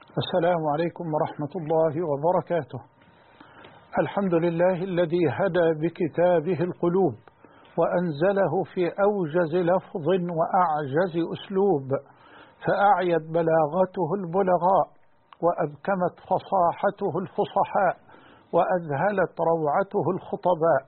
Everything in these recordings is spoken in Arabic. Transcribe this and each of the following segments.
السلام عليكم ورحمة الله وبركاته. الحمد لله الذي هدى بكتابه القلوب وأنزله في أوجز لفظ وأعجز أسلوب، فأعيت بلاغته البلغاء وأبكمت فصاحته الفصحاء وأذهلت روعته الخطباء،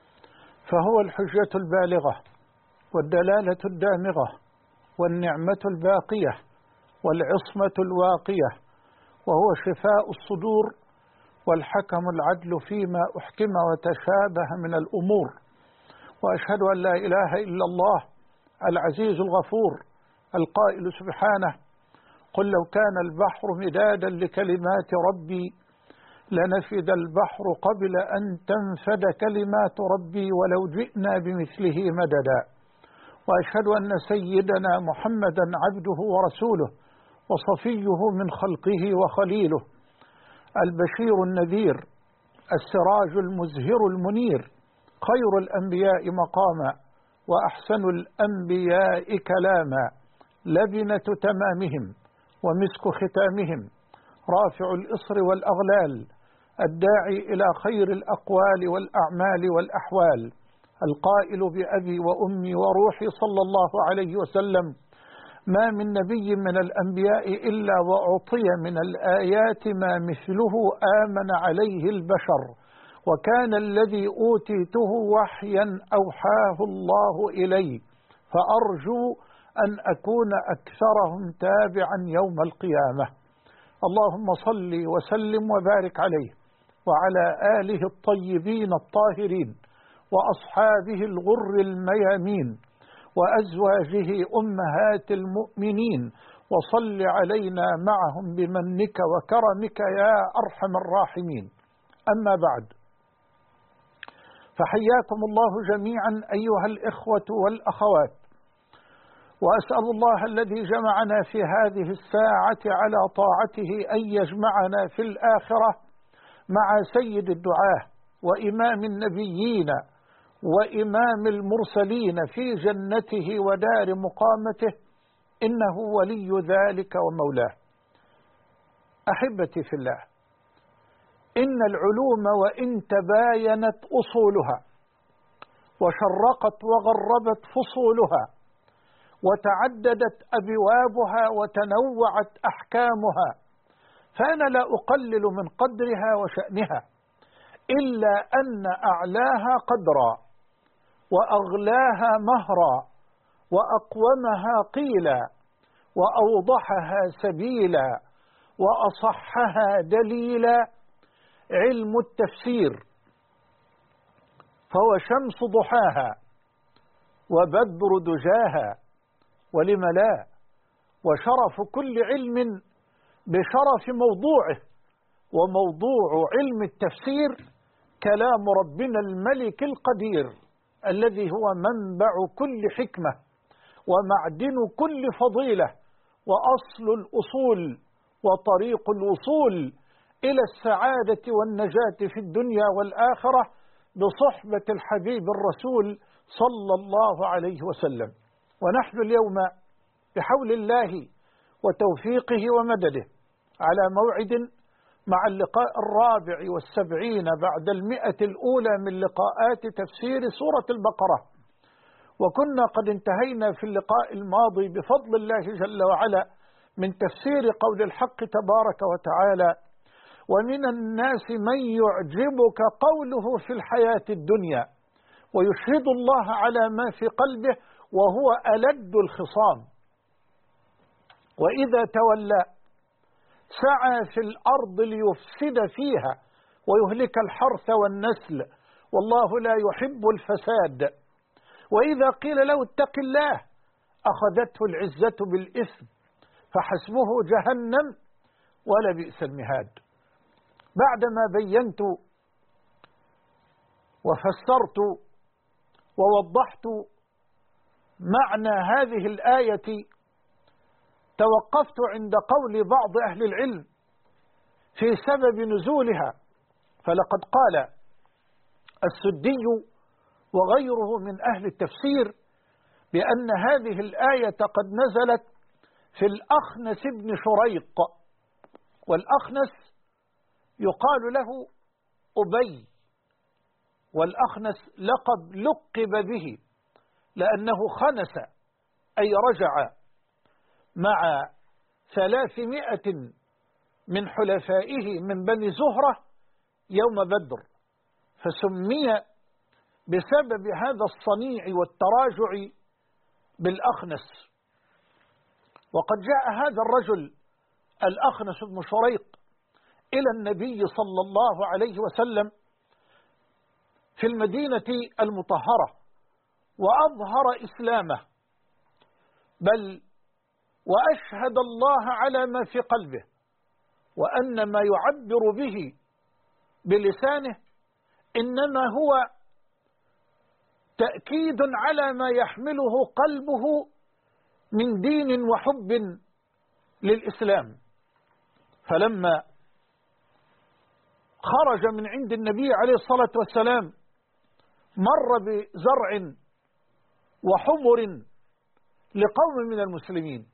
فهو الحجة البالغة والدلالة الدامغة والنعمة الباقية والعصمة الواقية، وهو شفاء الصدور والحكم العدل فيما أحكم وتشابه من الأمور. وأشهد أن لا إله إلا الله العزيز الغفور القائل سبحانه: قل لو كان البحر مدادا لكلمات ربي لنفد البحر قبل أن تنفد كلمات ربي ولو جئنا بمثله مددا. وأشهد أن سيدنا محمدا عبده ورسوله وصفيه من خلقه وخليله، البشير النذير السراج المزهر المنير، خير الأنبياء مقاما وأحسن الأنبياء كلاما، لبنة تمامهم ومسك ختامهم، رافع الإصر والأغلال، الداعي إلى خير الأقوال والأعمال والأحوال، القائل بأبي وأمي وروحي صلى الله عليه وسلم: ما من نبي من الأنبياء إلا وأعطي من الآيات ما مثله آمن عليه البشر، وكان الذي أوتيته وحيا أوحاه الله إلي، فأرجو أن أكون أكثرهم تابعا يوم القيامة. اللهم صل وسلم وبارك عليه وعلى آله الطيبين الطاهرين وأصحابه الغر الميامين وأزواجه أمهات المؤمنين، وصل علينا معهم بمنك وكرمك يا أرحم الراحمين. أما بعد، فحياكم الله جميعا أيها الإخوة والأخوات، وأسأل الله الذي جمعنا في هذه الساعة على طاعته أن يجمعنا في الآخرة مع سيد الدعاة وإمام النبيين وإمام المرسلين في جنته ودار مقامته، إنه ولي ذلك ومولاه. أحبتي في الله، إن العلوم وإن تباينت أصولها وشرقت وغربت فصولها وتعددت أبوابها وتنوعت أحكامها، فأنا لا أقلل من قدرها وشأنها، إلا أن أعلاها قدرا وأغلاها مهرا وأقومها قيلا وأوضحها سبيلا وأصحها دليلا علم التفسير، فهو شمس ضحاها وبدر دجاها، ولم لا، وشرف كل علم بشرف موضوعه، وموضوع علم التفسير كلام ربنا الملك القدير الذي هو منبع كل حكمة ومعدن كل فضيلة وأصل الأصول وطريق الوصول إلى السعادة والنجاة في الدنيا والآخرة بصحبة الحبيب الرسول صلى الله عليه وسلم. ونحن اليوم بحول الله وتوفيقه ومدده على موعد مع اللقاء 74 بعد 100 الأولى من لقاءات تفسير سورة البقرة، وكنا قد انتهينا في اللقاء الماضي بفضل الله جل وعلا من تفسير قول الحق تبارك وتعالى: ومن الناس من يعجبك قوله في الحياة الدنيا ويشهد الله على ما في قلبه وهو ألد الخصام، وإذا تولى سعى في الأرض ليفسد فيها ويهلك الحرث والنسل والله لا يحب الفساد، وإذا قيل له اتق الله أخذته العزة بالإثم فحسبه جهنم ولبئس المهاد. بعدما بينت وفسرت ووضحت معنى هذه الآية، توقفت عند قول بعض أهل العلم في سبب نزولها، فلقد قال السدي وغيره من أهل التفسير بأن هذه الآية قد نزلت في الأخنس بن شريق، والأخنس يقال له أبي، والأخنس لقب به لأنه خنس، أي رجع مع 300 من حلفائه من بني زهرة يوم بدر، فسمي بسبب هذا الصنيع والتراجع بالأخنس. وقد جاء هذا الرجل الأخنس بن شريق إلى النبي صلى الله عليه وسلم في المدينة المطهرة وأظهر إسلامه، بل وأشهد الله على ما في قلبه، وأن ما يعبر به بلسانه إنما هو تأكيد على ما يحمله قلبه من دين وحب للإسلام. فلما خرج من عند النبي عليه الصلاة والسلام مر بزرع وحمر لقوم من المسلمين،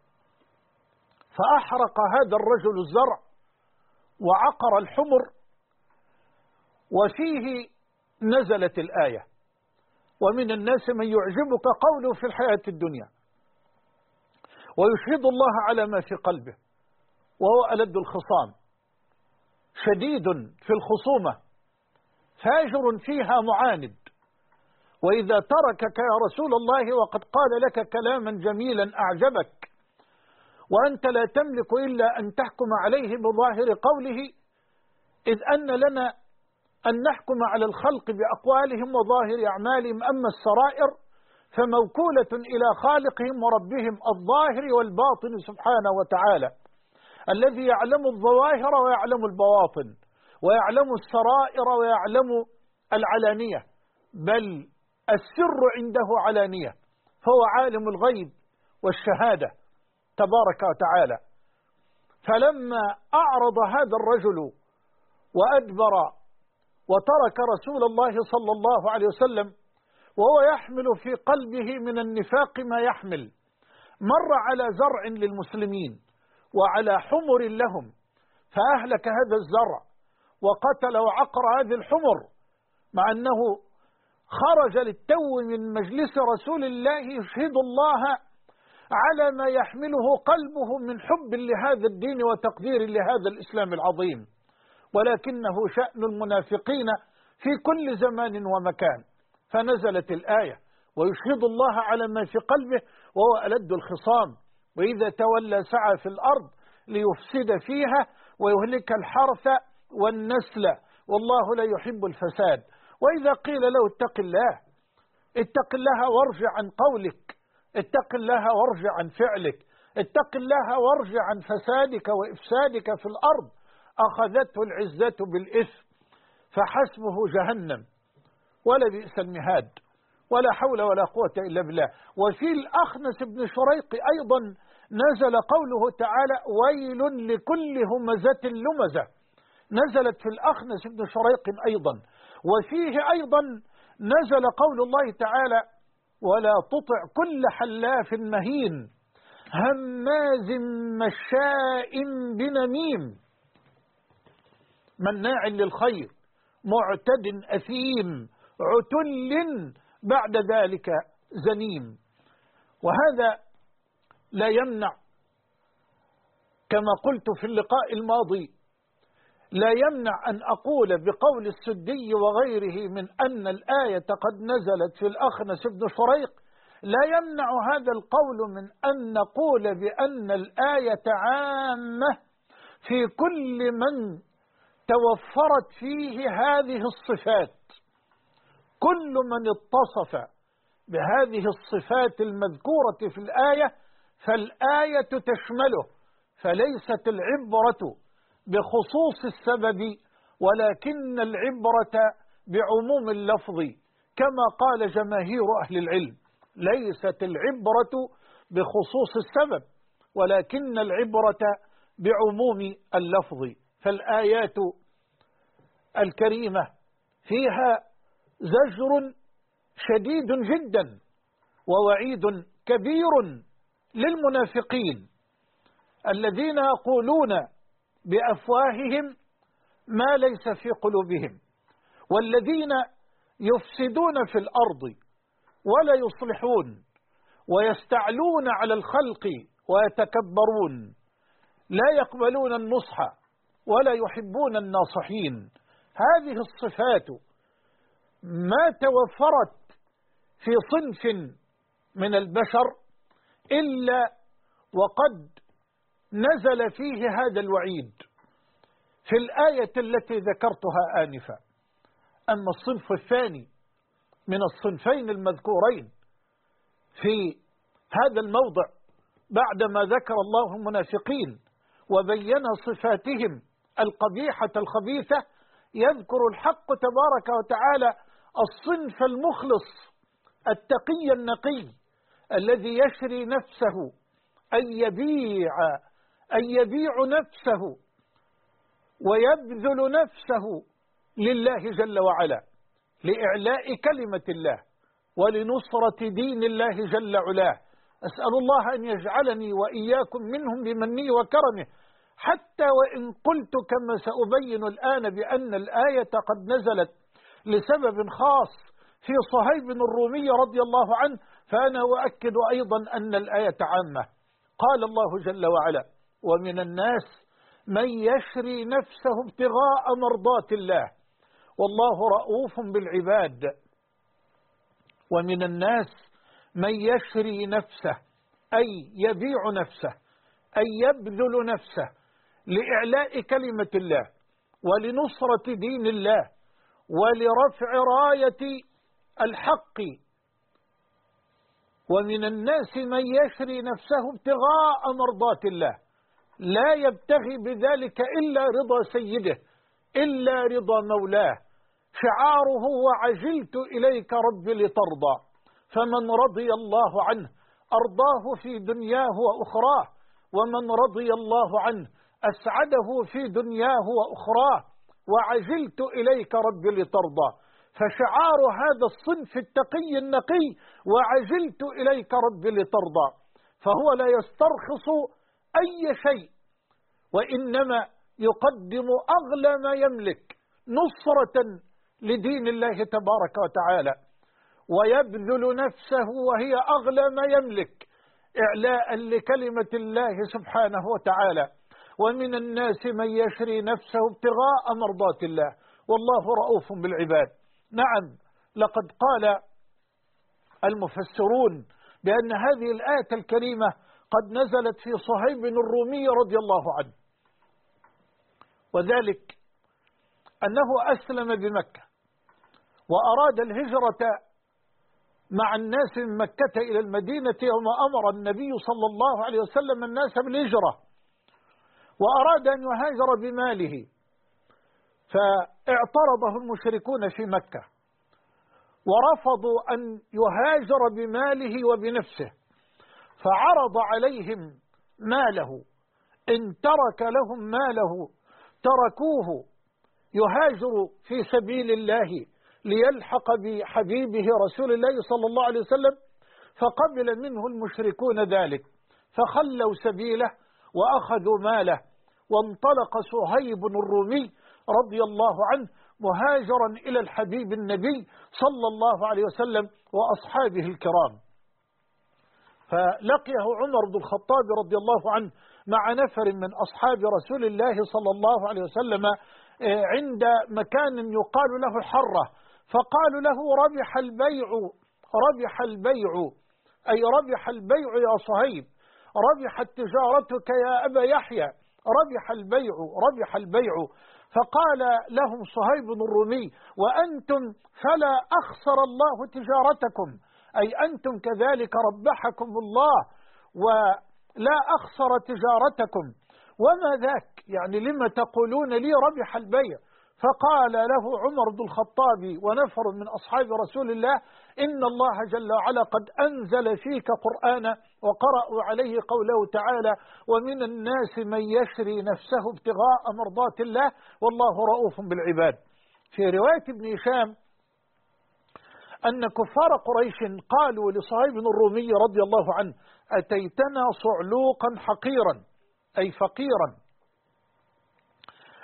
فأحرق هذا الرجل الزرع وعقر الحمر، وفيه نزلت الآية: ومن الناس من يعجبك قوله في الحياة الدنيا ويشهد الله على ما في قلبه وهو ألد الخصام، شديد في الخصومة، فاجر فيها معاند، وإذا تركك يا رسول الله وقد قال لك كلاما جميلا أعجبك وأنت لا تملك إلا أن تحكم عليه بظاهر قوله، إذ أن لنا أن نحكم على الخلق بأقوالهم وظاهر أعمالهم، أما السرائر فموكولة إلى خالقهم وربهم الظاهر والباطن سبحانه وتعالى، الذي يعلم الظواهر ويعلم البواطن ويعلم السرائر ويعلم العلانية، بل السر عنده علانية، فهو عالم الغيب والشهادة تبارك وتعالى. فلما أعرض هذا الرجل وأدبر وترك رسول الله صلى الله عليه وسلم وهو يحمل في قلبه من النفاق ما يحمل، مر على زرع للمسلمين وعلى حمر لهم، فأهلك هذا الزرع وقتل وعقر هذه الحمر، مع أنه خرج للتو من مجلس رسول الله يشهد الله على ما يحمله قلبه من حب لهذا الدين وتقدير لهذا الإسلام العظيم، ولكنه شأن المنافقين في كل زمان ومكان. فنزلت الآية: ويشهد الله على ما في قلبه وهو ألد الخصام، وإذا تولى سعى في الأرض ليفسد فيها ويهلك الحرث والنسل والله لا يحب الفساد. وإذا قيل له اتق الله وارجع عن قولك، اتق الله وارجع عن فعلك، اتق الله وارجع عن فسادك وإفسادك في الأرض، أخذته العزة بالإثم فحسبه جهنم ولبئس المهاد، ولا حول ولا قوة إلا بالله. وفي الأخنس بن شريق أيضا نزل قوله تعالى: ويل لكل همزة لمزة، نزلت في الأخنس بن شريق أيضا. وفيه أيضا نزل قول الله تعالى: ولا تطع كل حلاف مهين هماز مشاء بنميم مناع للخير معتد أثيم عتل بعد ذلك زنيم. وهذا لا يمنع، كما قلت في اللقاء الماضي، لا يمنع أن أقول بقول السدي وغيره من أن الآية قد نزلت في الأخنس بن شريق، لا يمنع هذا القول من أن نقول بأن الآية عامة في كل من توفرت فيه هذه الصفات. كل من اتصف بهذه الصفات المذكورة في الآية فالآية تشمله، فليست العبرة بخصوص السبب ولكن العبرة بعموم اللفظ، كما قال جماهير أهل العلم: ليست العبرة بخصوص السبب ولكن العبرة بعموم اللفظ. فالآيات الكريمة فيها زجر شديد جدا ووعيد كبير للمنافقين الذين يقولون بأفواههم ما ليس في قلوبهم، والذين يفسدون في الأرض ولا يصلحون ويستعلون على الخلق ويتكبرون، لا يقبلون النصح ولا يحبون الناصحين. هذه الصفات ما توفرت في صنف من البشر إلا وقد نزل فيه هذا الوعيد في الآية التي ذكرتها آنفا. أما الصنف الثاني من الصنفين المذكورين في هذا الموضع بعدما ذكر الله المنافقين وبين صفاتهم القبيحة الخبيثة، يذكر الحق تبارك وتعالى الصنف المخلص التقي النقي الذي يشري نفسه أن يبيع نفسه ويبذل نفسه لله جل وعلا لإعلاء كلمة الله ولنصرة دين الله جل علاه. أسأل الله أن يجعلني وإياكم منهم بمنه وكرمه، حتى وإن قلت كما سأبين الآن بأن الآية قد نزلت لسبب خاص في صهيب الرومي رضي الله عنه، فأنا أؤكد أيضا أن الآية عامة. قال الله جل وعلا: ومن الناس من يشري نفسه ابتغاء مرضات الله والله رؤوف بالعباد. ومن الناس من يشري نفسه أي يبيع نفسه أي يبذل نفسه لإعلاء كلمة الله ولنصرة دين الله ولرفع راية الحق. ومن الناس من يشري نفسه ابتغاء مرضات الله لا يبتغي بذلك إلا رضا سيده إلا رضا مولاه، شعاره: وعجلت إليك رب لترضى. فمن رضي الله عنه أرضاه في دنياه وأخراه، ومن رضي الله عنه أسعده في دنياه وأخراه. وعجلت إليك رب لترضى، فشعار هذا الصنف التقي النقي وعجلت إليك رب لترضى، فهو لا يسترخص أي شيء، وإنما يقدم أغلى ما يملك نصرة لدين الله تبارك وتعالى، ويبذل نفسه وهي أغلى ما يملك إعلاء لكلمة الله سبحانه وتعالى. ومن الناس من يشري نفسه ابتغاء مرضات الله والله رؤوف بالعباد. نعم، لقد قال المفسرون بأن هذه الآية الكريمة قد نزلت في صهيب الرومي رضي الله عنه، وذلك أنه أسلم بمكة وأراد الهجرة مع الناس من مكة إلى المدينة يوم أمر النبي صلى الله عليه وسلم الناس بالهجرة، وأراد أن يهاجر بماله، فاعترضه المشركون في مكة ورفضوا أن يهاجر بماله وبنفسه، فعرض عليهم ماله. إن ترك لهم ماله تركوه يهاجر في سبيل الله ليلحق بحبيبه رسول الله صلى الله عليه وسلم، فقبل منه المشركون ذلك، فخلوا سبيله وأخذوا ماله، وانطلق صهيب الرومي رضي الله عنه مهاجرا إلى الحبيب النبي صلى الله عليه وسلم وأصحابه الكرام. فلقيه عمر بن الخطاب رضي الله عنه مع نفر من أصحاب رسول الله صلى الله عليه وسلم عند مكان يقال له الحرة، فقالوا له: ربح البيع، ربح البيع، أي ربح البيع يا صهيب، ربحت تجارتك يا أبا يحيى، ربح البيع، ربح البيع. فقال لهم صهيب الرومي: وأنتم فلا أخسر الله تجارتكم، أي أنتم كذلك ربحكم الله ولا أخسر تجارتكم، وما ذاك؟ يعني لما تقولون لي ربح البيع؟ فقال له عمر بن الخطاب ونفر من أصحاب رسول الله: إن الله جل وعلا قد أنزل فيك قرآنا وقرأوا عليه قوله تعالى: ومن الناس من يشري نفسه ابتغاء مرضات الله والله رؤوف بالعباد. في رواية ابن هشام أن كفار قريش قالوا لصهيب الرومي رضي الله عنه: أتيتنا صعلوقا حقيرا، أي فقيرا،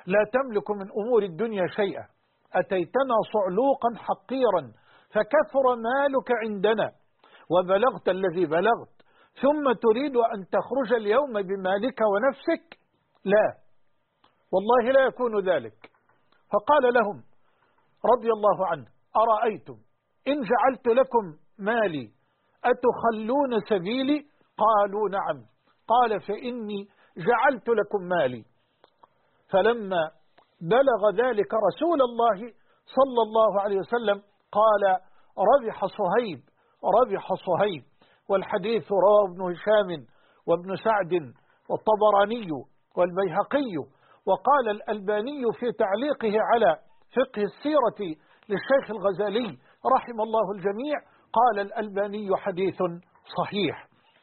لا تملك من أمور الدنيا شيئا، أتيتنا صعلوقا حقيرا فكثر مالك عندنا وبلغت الذي بلغت، ثم تريد أن تخرج اليوم بمالك ونفسك؟ لا والله لا يكون ذلك. فقال لهم رضي الله عنه: أرأيتم إن جعلت لكم مالي أتخلون سبيلي؟ قالوا نعم. قال: فإني جعلت لكم مالي. فلما بلغ ذلك رسول الله صلى الله عليه وسلم قال: ربح صهيب، ربح صهيب. والحديث رواه ابن هشام وابن سعد والطبراني والبيهقي. وقال الألباني في تعليقه على فقه السيرة للشيخ الغزالي رحم الله الجميع، قال الألباني: حديث صحيح.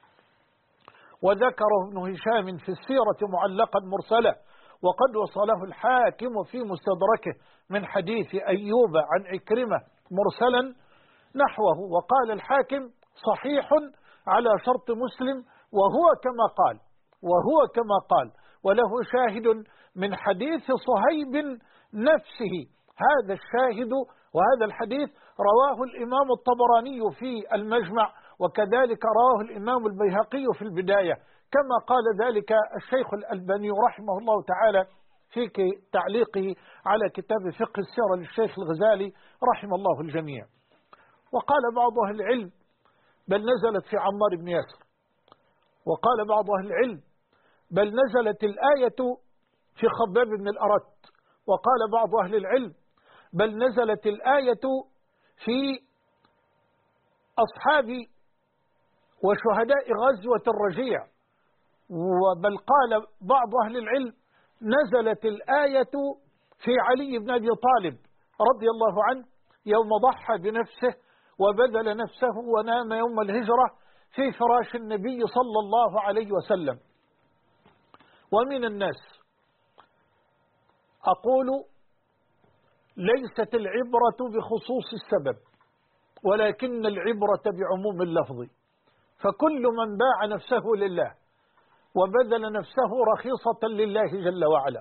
وذكره ابن هشام في السيرة معلقا مرسلا، وقد وصله الحاكم في مستدركه من حديث أيوب عن عكرمة مرسلا نحوه. وقال الحاكم: صحيح على شرط مسلم، وهو كما قال، وله شاهد من حديث صهيب نفسه. هذا الشاهد وهذا الحديث رواه الإمام الطبراني في المجمع، وكذلك رواه الإمام البيهقي في البداية، كما قال ذلك الشيخ الألباني رحمه الله تعالى في تعليقه على كتاب فقه السيرة للشيخ الغزالي رحم الله الجميع. وقال بعض أهل العلم: بل نزلت في عمار بن ياسر. وقال بعض أهل العلم: بل نزلت الآية في خباب بن الأرت. وقال بعض أهل العلم: بل نزلت الآية في أصحاب وشهداء غزوة الرجيع. وبل قال بعض أهل العلم: نزلت الآية في علي بن أبي طالب رضي الله عنه يوم ضحى بنفسه وبذل نفسه ونام يوم الهجرة في فراش النبي صلى الله عليه وسلم. ومن الناس أقول: ليست العبرة بخصوص السبب، ولكن العبرة بعموم اللفظ. فكل من باع نفسه لله وبذل نفسه رخيصة لله جل وعلا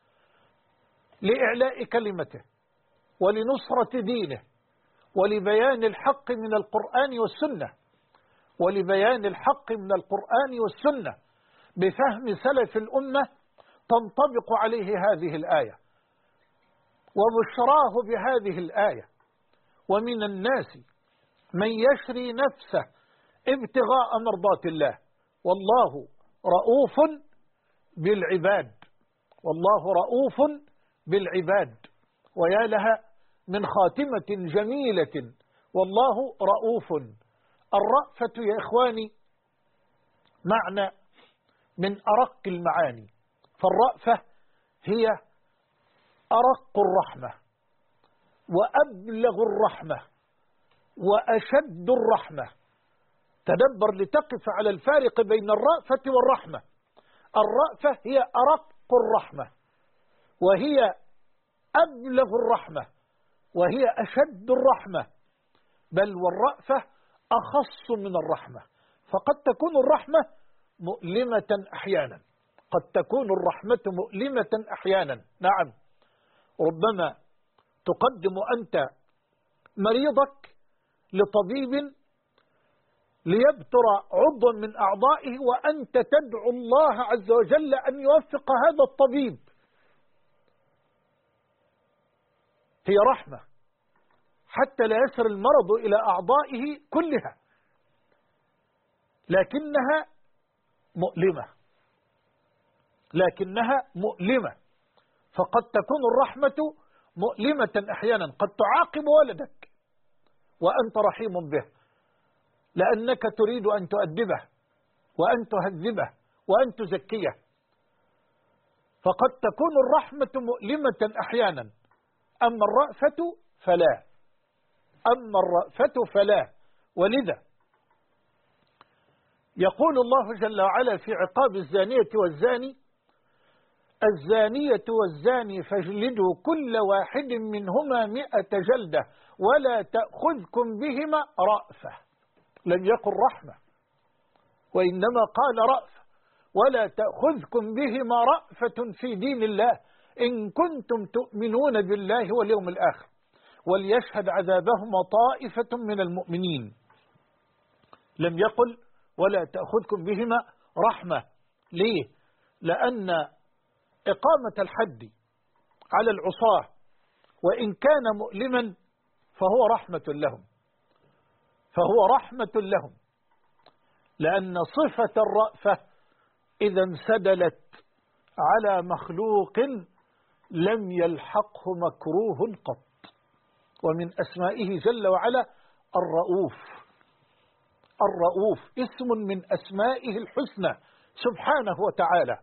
لإعلاء كلمته ولنصرة دينه ولبيان الحق من القرآن والسنة، ولبيان الحق من القرآن والسنة بفهم سلف الأمة، تنطبق عليه هذه الآية وبشراه بهذه الآية. ومن الناس من يشري نفسه ابتغاء مرضات الله، والله رؤوف بالعباد، والله رؤوف بالعباد. ويا لها من خاتمة جميلة، والله رؤوف. الرأفة يا إخواني معنى من أرق المعاني، فالرأفة هي أرق الرحمة وأبلغ الرحمة وأشد الرحمة. تدبر لتقف على الفارق بين الرأفة والرحمة. الرأفة هي أرق الرحمة، وهي أبلغ الرحمة، وهي أشد الرحمة، بل والرأفة أخص من الرحمة. فقد تكون الرحمة مؤلمة أحيانا، قد تكون الرحمة مؤلمة أحيانا. نعم، ربما تقدم أنت مريضك لطبيب ليبتر عضوا من أعضائه، وأنت تدعو الله عز وجل أن يوفق هذا الطبيب. هي رحمة حتى لا يسر المرض إلى أعضائه كلها، لكنها مؤلمة. فقد تكون الرحمة مؤلمة أحيانا، قد تعاقب ولدك وأنت رحيم به لأنك تريد أن تؤدبه وأن تهذبه وأن تزكيه. فقد تكون الرحمة مؤلمة أحيانا، أما الرأفة فلا. ولذا يقول الله جل وعلا في عقاب الزانية والزاني: الزانية والزاني فاجلدوا كل واحد منهما 100 جلدة ولا تأخذكم بهما رأفة. لم يقل رحمة، وإنما قال رأفة. ولا تأخذكم بهما رأفة في دين الله، إن كنتم تؤمنون بالله واليوم الآخر وليشهد عذابهما طائفة من المؤمنين. لم يقل ولا تأخذكم بهما رحمة. ليه؟ لأن إقامة الحد على العصاة وإن كان مؤلما فهو رحمة لهم، لأن صفة الرأفة إذا انسدلت على مخلوق لم يلحقه مكروه قط. ومن أسمائه جل وعلا الرؤوف اسم من أسمائه الحسنى سبحانه وتعالى.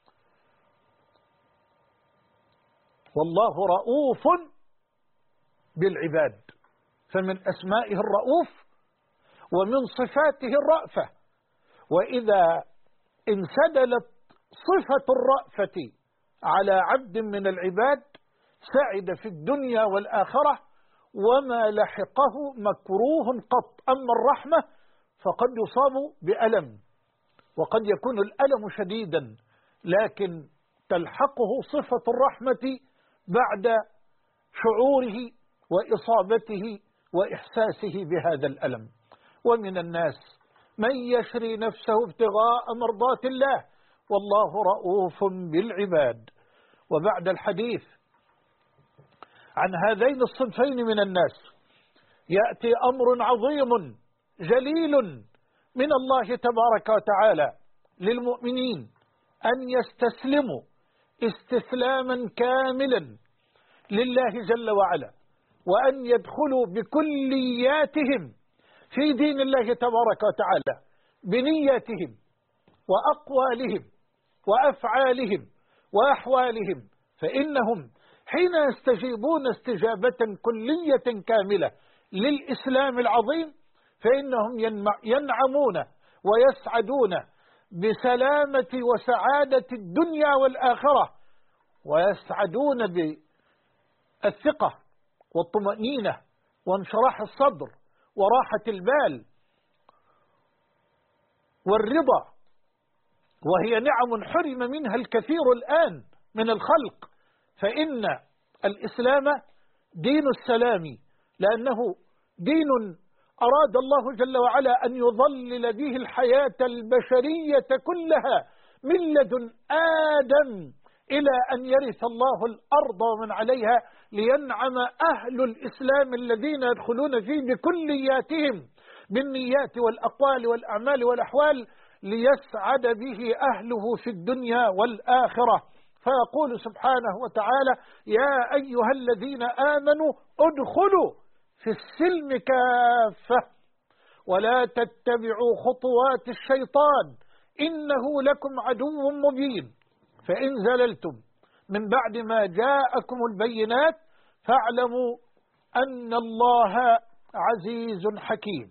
والله رؤوف بالعباد، فمن أسمائه الرؤوف ومن صفاته الرأفة. وإذا انسدلت صفة الرأفة على عبد من العباد سعد في الدنيا والآخرة وما لحقه مكروه قط. أما الرحمة فقد يصاب بألم، وقد يكون الألم شديدا، لكن تلحقه صفة الرحمة بعد شعوره وإصابته وإحساسه بهذا الألم. ومن الناس من يشري نفسه ابتغاء مرضات الله والله رؤوف بالعباد. وبعد الحديث عن هذين الصنفين من الناس يأتي أمر عظيم جليل من الله تبارك وتعالى للمؤمنين أن يستسلموا استسلاما كاملا لله جل وعلا، وأن يدخلوا بكلياتهم في دين الله تبارك وتعالى بنياتهم وأقوالهم وأفعالهم وأحوالهم. فإنهم حين يستجيبون استجابة كلية كاملة للإسلام العظيم فإنهم ينعمون ويسعدون بسلامة وسعادة الدنيا والآخرة، ويسعدون بالثقة والطمأنينة وانشراح الصدر وراحة البال والرضا، وهي نعم حرم منها الكثير الآن من الخلق. فإن الإسلام دين السلام، لأنه دين أراد الله جل وعلا أن يظلل به الحياة البشرية كلها من لدن آدم إلى أن يرث الله الأرض ومن عليها، لينعم أهل الإسلام الذين يدخلون فيه بكلياتهم بالنيات والأقوال والأعمال والأحوال، ليسعد به أهله في الدنيا والآخرة. فيقول سبحانه وتعالى: يا أيها الذين آمنوا ادخلوا في السلم كافة ولا تتبعوا خطوات الشيطان إنه لكم عدو مبين، فإن زللتم من بعد ما جاءكم البينات فاعلموا أن الله عزيز حكيم.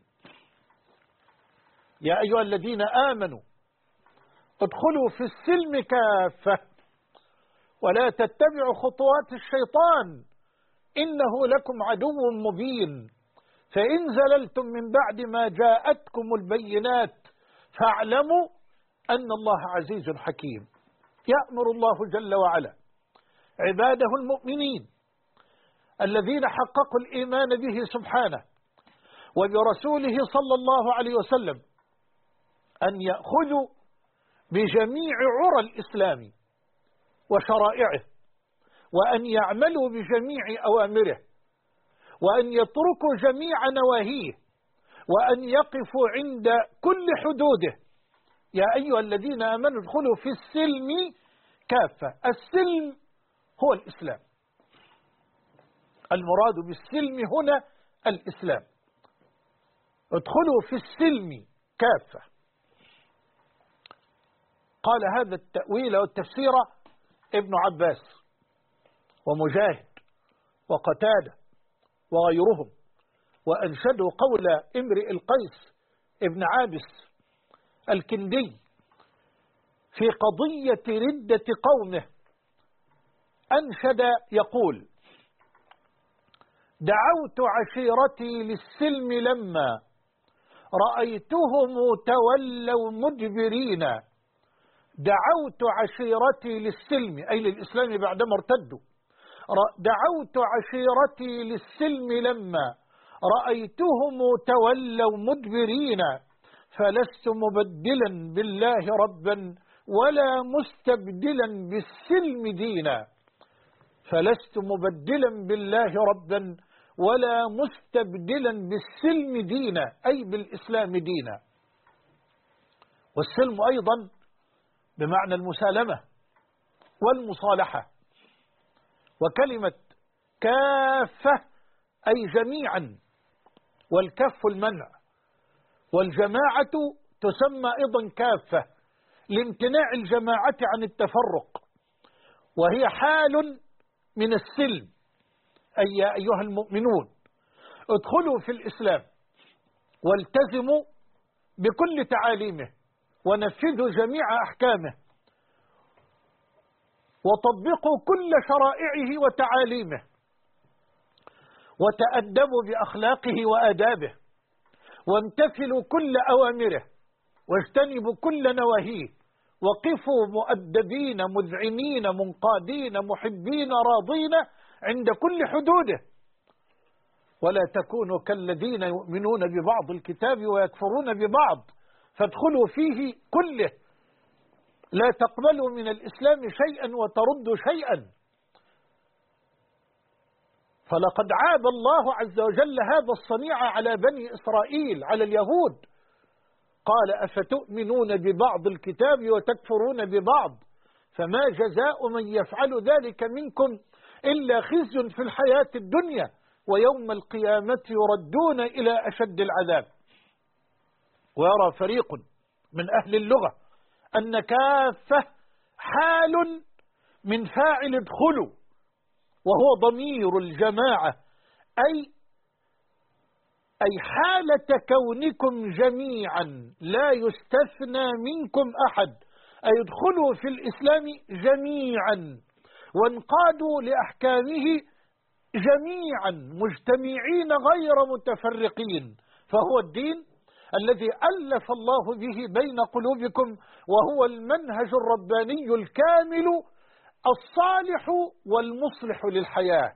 يا أيها الذين آمنوا ادخلوا في السلم كافة ولا تتبعوا خطوات الشيطان إنه لكم عدو مبين، فإن زللتم من بعد ما جاءتكم البينات فاعلموا أن الله عزيز حكيم. يأمر الله جل وعلا عباده المؤمنين الذين حققوا الإيمان به سبحانه وبرسوله صلى الله عليه وسلم أن يأخذوا بجميع عرى الإسلام وشرائعه، وأن يعملوا بجميع أوامره، وأن يتركوا جميع نواهيه، وأن يقفوا عند كل حدوده. يا أيها الذين آمنوا ادخلوا في السلم كافة. السلم هو الإسلام، المراد بالسلم هنا الإسلام. ادخلوا في السلم كافة. قال هذا التأويل والتفسير ابن عباس ومجاهد وقتادة وغيرهم، وأنشدوا قول امرئ القيس ابن عابس الكندي في قضية ردة قومه. أنشد يقول: دعوت عشيرتي للسلم لما رأيتهم تولوا مدبرين، دعوت عشيرتي للسلم، أي للإسلام بعدما ارتدوا، دعوت عشيرتي للسلم لما رأيتهم تولوا مدبرين، فلست مبدلا بالله ربا ولا مستبدلا بالسلم دينا. فلست مبدلا بالله ربا ولا مستبدلا بالسلم دينا، أي بالإسلام دينا. والسلم أيضا بمعنى المسالمة والمصالحة. وكلمة كافة أي جميعا، والكف المنع، والجماعة تسمى أيضا كافة لامتناع الجماعة عن التفرق، وهي حال من السلم. أي يا أيها المؤمنون ادخلوا في الإسلام والتزموا بكل تعاليمه ونفذوا جميع أحكامه وطبقوا كل شرائعه وتعاليمه وتأدبوا بأخلاقه وآدابه وامتثلوا كل أوامره واجتنبوا كل نواهيه وقفوا مؤدبين مذعنين منقادين محبين راضين عند كل حدوده، ولا تكونوا كالذين يؤمنون ببعض الكتاب ويكفرون ببعض فادخلوا فيه كله. لا تقبلوا من الإسلام شيئا وتردوا شيئا. فلقد عاب الله عز وجل هذا الصنيع على بني إسرائيل، على اليهود، قال أفتؤمنون ببعض الكتاب وتكفرون ببعض، فما جزاء من يفعل ذلك منكم إلا خزي في الحياة الدنيا ويوم القيامة يردون إلى أشد العذاب. ويرى فريق من أهل اللغة أن كافة حال من فاعل ادخلوا، وهو ضمير الجماعة، أي حالة كونكم جميعا لا يستثنى منكم أحد، أي ادخلوا في الإسلام جميعا وانقادوا لأحكامه جميعا مجتمعين غير متفرقين، فهو الدين الذي ألف الله به بين قلوبكم، وهو المنهج الرباني الكامل الصالح والمصلح للحياة.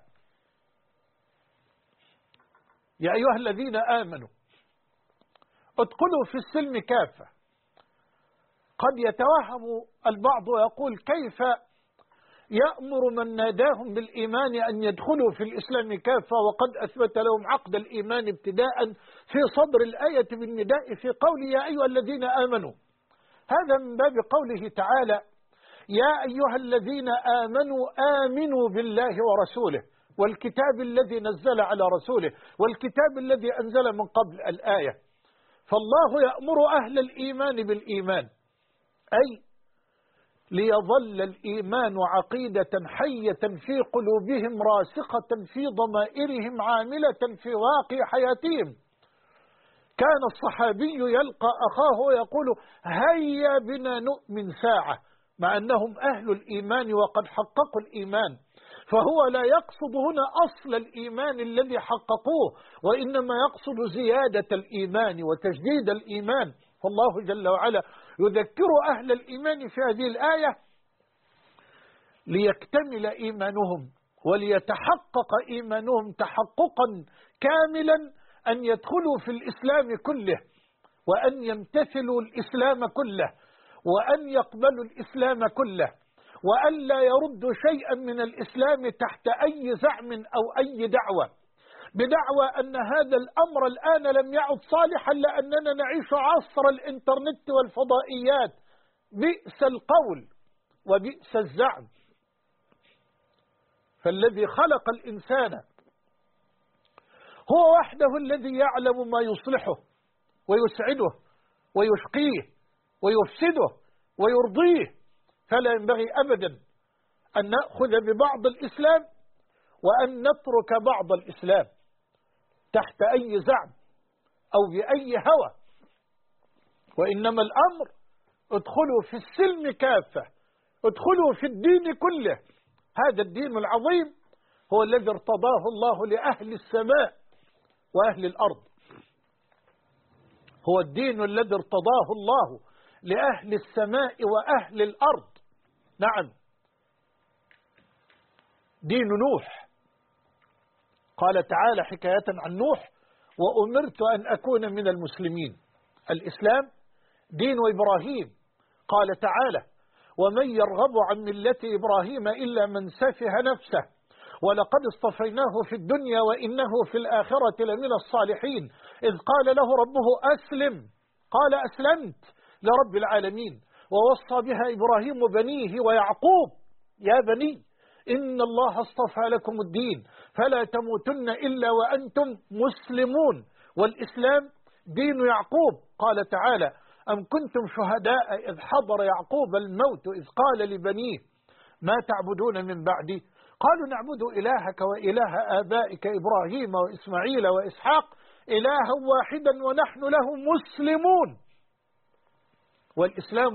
يا أيها الذين آمنوا ادخلوا في السلم كافة. قد يتوهم البعض ويقول كيف يأمر من ناداهم بالإيمان أن يدخلوا في الإسلام كافة وقد أثبت لهم عقد الإيمان ابتداء في صدر الآية بالنداء في قول يا أيها الذين آمنوا. هذا من باب قوله تعالى يا أيها الذين آمنوا آمنوا بالله ورسوله والكتاب الذي نزل على رسوله والكتاب الذي أنزل من قبل الآية. فالله يأمر أهل الإيمان بالإيمان، أي ليظل الإيمان عقيدة حية في قلوبهم راسخة في ضمائرهم عاملة في واقع حياتهم. كان الصحابي يلقى أخاه ويقول هيا بنا نؤمن ساعة، مع أنهم أهل الإيمان وقد حققوا الإيمان، فهو لا يقصد هنا أصل الإيمان الذي حققوه، وإنما يقصد زيادة الإيمان وتجديد الإيمان. فالله جل وعلا يذكر أهل الإيمان في هذه الآية ليكتمل إيمانهم وليتحقق إيمانهم تحققا كاملا أن يدخلوا في الإسلام كله وأن يمتثلوا الإسلام كله وأن يقبلوا الإسلام كله وأن لا يردوا شيئا من الإسلام تحت أي زعم أو أي دعوة، بدعوى أن هذا الأمر الآن لم يعد صالحا لأننا نعيش عصر الإنترنت والفضائيات. بئس القول وبئس الزعم. فالذي خلق الإنسان هو وحده الذي يعلم ما يصلحه ويسعده ويشقيه ويفسده ويرضيه، فلا ينبغي أبدا أن نأخذ ببعض الإسلام وأن نترك بعض الإسلام تحت أي زعم أو بأي هوى، وإنما الأمر ادخلوا في السلم كافة، ادخلوا في الدين كله. هذا الدين العظيم هو الذي ارتضاه الله لأهل السماء وأهل الأرض، هو الدين الذي ارتضاه الله لأهل السماء وأهل الأرض. نعم، دين نوح. قال تعالى حكاية عن نوح: وأمرت أن أكون من المسلمين. الإسلام دين إبراهيم. قال تعالى: ومن يرغب عن ملة إبراهيم إلا من سفه نفسه ولقد اصطفيناه في الدنيا وإنه في الآخرة لمن الصالحين إذ قال له ربه أسلم قال أسلمت لرب العالمين ووصى بها إبراهيم بنيه ويعقوب يا بني إن الله اصطفى لكم الدين فلا تموتن إلا وأنتم مسلمون. والإسلام دين يعقوب. قال تعالى: أم كنتم شهداء إذ حضر يعقوب الموت إذ قال لبنيه ما تعبدون من بعدي قالوا نعبد إلهك وإله آبائك إبراهيم وإسماعيل وإسحاق إلها واحدا ونحن له مسلمون. والإسلام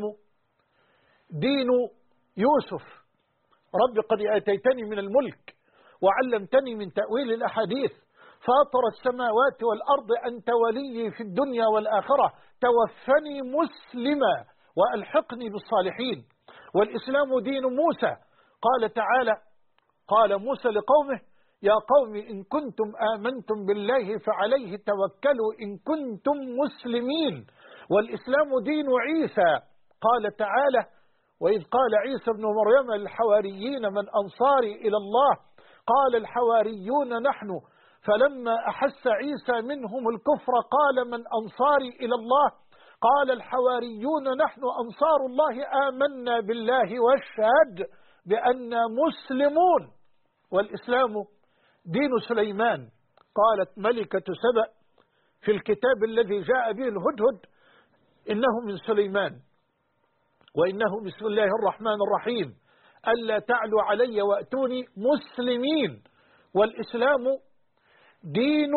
دين يوسف: رب قد آتيتني من الملك وعلمتني من تأويل الأحاديث فاطر السماوات والأرض أنت ولي في الدنيا والآخرة توفني مسلما وألحقني بالصالحين. والإسلام دين موسى. قال تعالى: قال موسى لقومه يا قوم إن كنتم آمنتم بالله فعليه توكلوا إن كنتم مسلمين. والإسلام دين عيسى. قال تعالى: وإذ قال عيسى ابن مريم للحواريين من أنصاري إلى الله قال الحواريون نحن فلما أحس عيسى منهم الكفر قال من أنصاري إلى الله قال الحواريون نحن أنصار الله آمنا بالله واشهد بأننا مسلمون. والإسلام دين سليمان. قالت ملكة سبأ في الكتاب الذي جاء به الهدهد إنه من سليمان وإنه بسم الله الرحمن الرحيم ألا تعلوا علي وأتوني مسلمين. والإسلام دين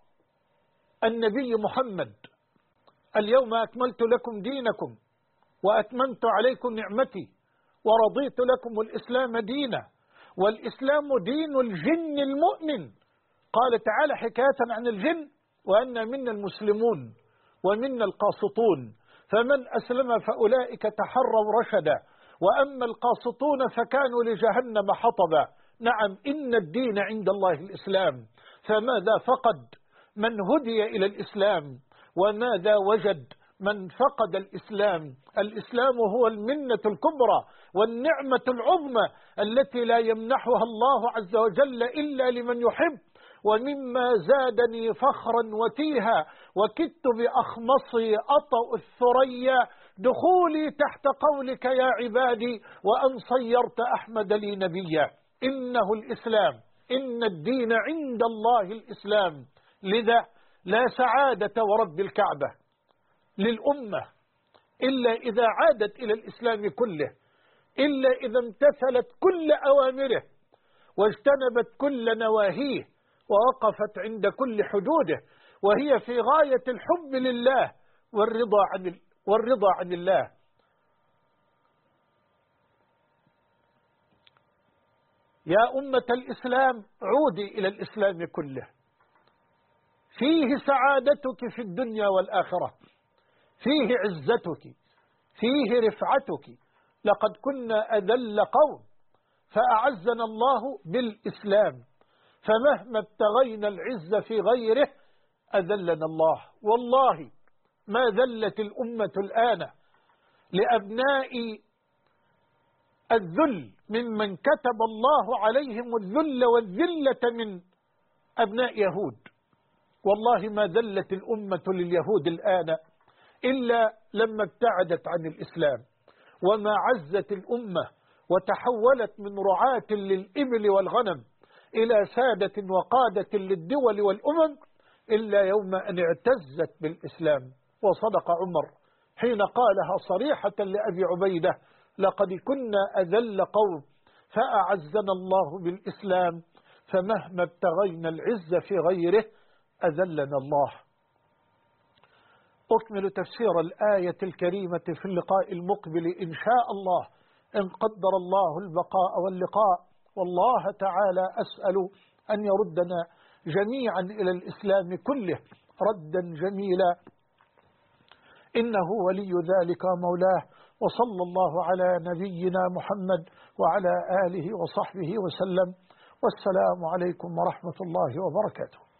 النبي محمد: اليوم أكملت لكم دينكم وأتممت عليكم نعمتي ورضيت لكم الإسلام دينا. والإسلام دين الجن المؤمن. قال تعالى حكاية عن الجن: وأن منا المسلمون ومنا القاسطون فمن أسلم فأولئك تحروا رشدا وأما القاسطون فكانوا لجهنم حطبا. نعم، إن الدين عند الله الإسلام. فماذا فقد من هدي إلى الإسلام وماذا وجد من فقد الإسلام؟ الإسلام هو المنة الكبرى والنعمة العظمى التي لا يمنحها الله عز وجل إلا لمن يحب. ومما زادني فخرا وتيها وكدت بأخمصي أطأ الثريا دخولي تحت قولك يا عبادي وأن صيرت أحمد لي نبيا. إنه الإسلام، إن الدين عند الله الإسلام. لذا لا سعادة ورب الكعبة للأمة إلا إذا عادت إلى الإسلام كله، إلا إذا امتثلت كل أوامره واجتنبت كل نواهيه ووقفت عند كل حدوده وهي في غاية الحب لله والرضا عن الله. يا أمة الإسلام عودي إلى الإسلام كله، فيه سعادتك في الدنيا والآخرة، فيه عزتك، فيه رفعتك. لقد كنا أذل قوم فأعزنا الله بالإسلام، فمهما ابتغينا العز في غيره أذلنا الله. والله ما ذلت الأمة الآن لأبناء الذل ممن كتب الله عليهم الذل والذلة من أبناء يهود. والله ما ذلت الأمة لليهود الآن إلا لما ابتعدت عن الإسلام، وما عزت الأمة وتحولت من رعاة للإبل والغنم إلى سادة وقادة للدول والأمم إلا يوم أن اعتزت بالإسلام. وصدق عمر حين قالها صريحة لأبي عبيدة: لقد كنا أذل قوم فأعزنا الله بالإسلام فمهما ابتغينا العز في غيره أذلنا الله. أكمل تفسير الآية الكريمة في اللقاء المقبل إن شاء الله إن قدر الله البقاء واللقاء. والله تعالى أسأل أن يردنا جميعا إلى الإسلام كله ردا جميلا إنه ولي ذلك مولاه. وصلى الله على نبينا محمد وعلى آله وصحبه وسلم، والسلام عليكم ورحمة الله وبركاته.